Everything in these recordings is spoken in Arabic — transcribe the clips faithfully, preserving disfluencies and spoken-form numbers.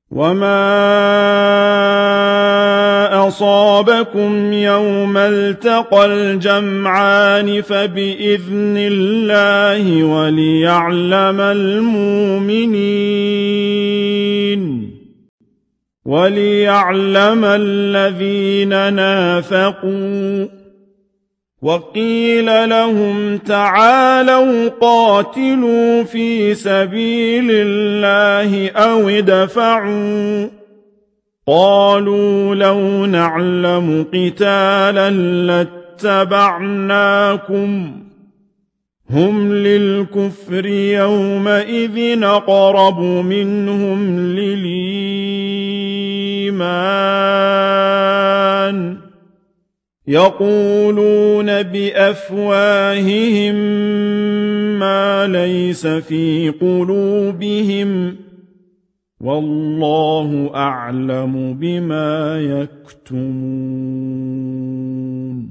وما أصابكم يوم التقى الجمعان فبإذن الله وليعلم المؤمنين وليعلم الذين نافقوا. وقيل لهم تعالوا قاتلوا في سبيل الله أو ادفعوا قالوا لو نعلم قتالا لاتبعناكم هم للكفر يومئذ أقرب منهم للإيمان يقولون بأفواههم ما ليس في قلوبهم والله أعلم بما يكتمون.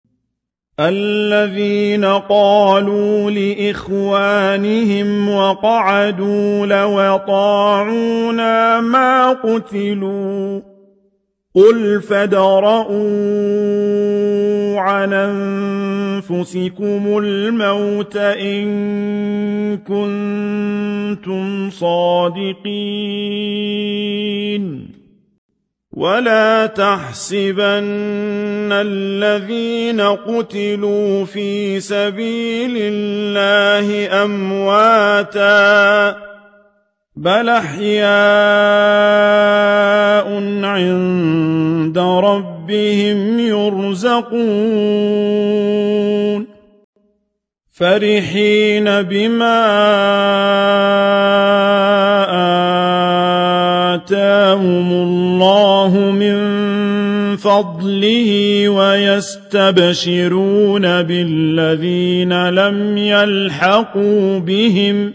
الذين قالوا لإخوانهم وقعدوا لو أطاعونا ما قتلوا قل فادرءوا عن أنفسكم الموت إن كنتم صادقين ولا تحسبن الذين قتلوا في سبيل الله أمواتاً بل أحياء عند ربهم يرزقون فرحين بما آتاهم الله من فضله ويستبشرون بالذين لم يلحقوا بهم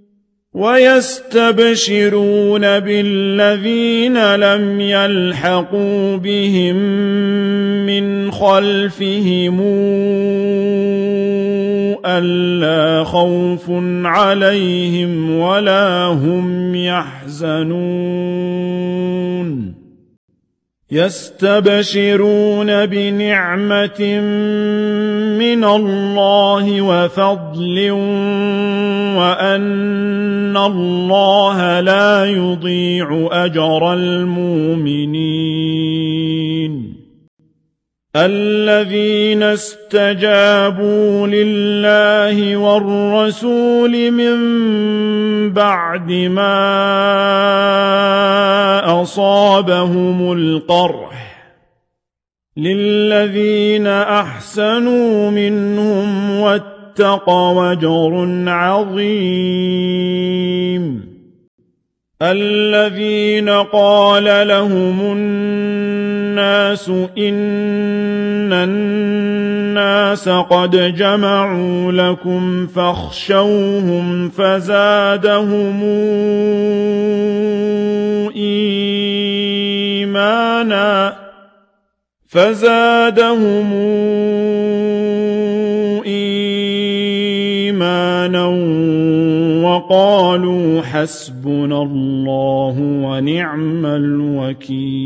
ويستبشرون بالذين لم يلحقوا بهم من خلفهم ألا خوف عليهم ولا هم يحزنون يستبشرون بنعمة من الله وفضل وأن الله لا يضيع أجر المؤمنين. الذين استجابوا لله والرسول من بعد ما أصابهم القرح للذين أحسنوا منهم واتقوا أجر عظيم. الذين قال لهم الناس إن الناس قد جمعوا لكم فاخشوهم فزادهم إيمانا فزادهم إيمانا وقالوا حسبنا الله ونعم الوكيل.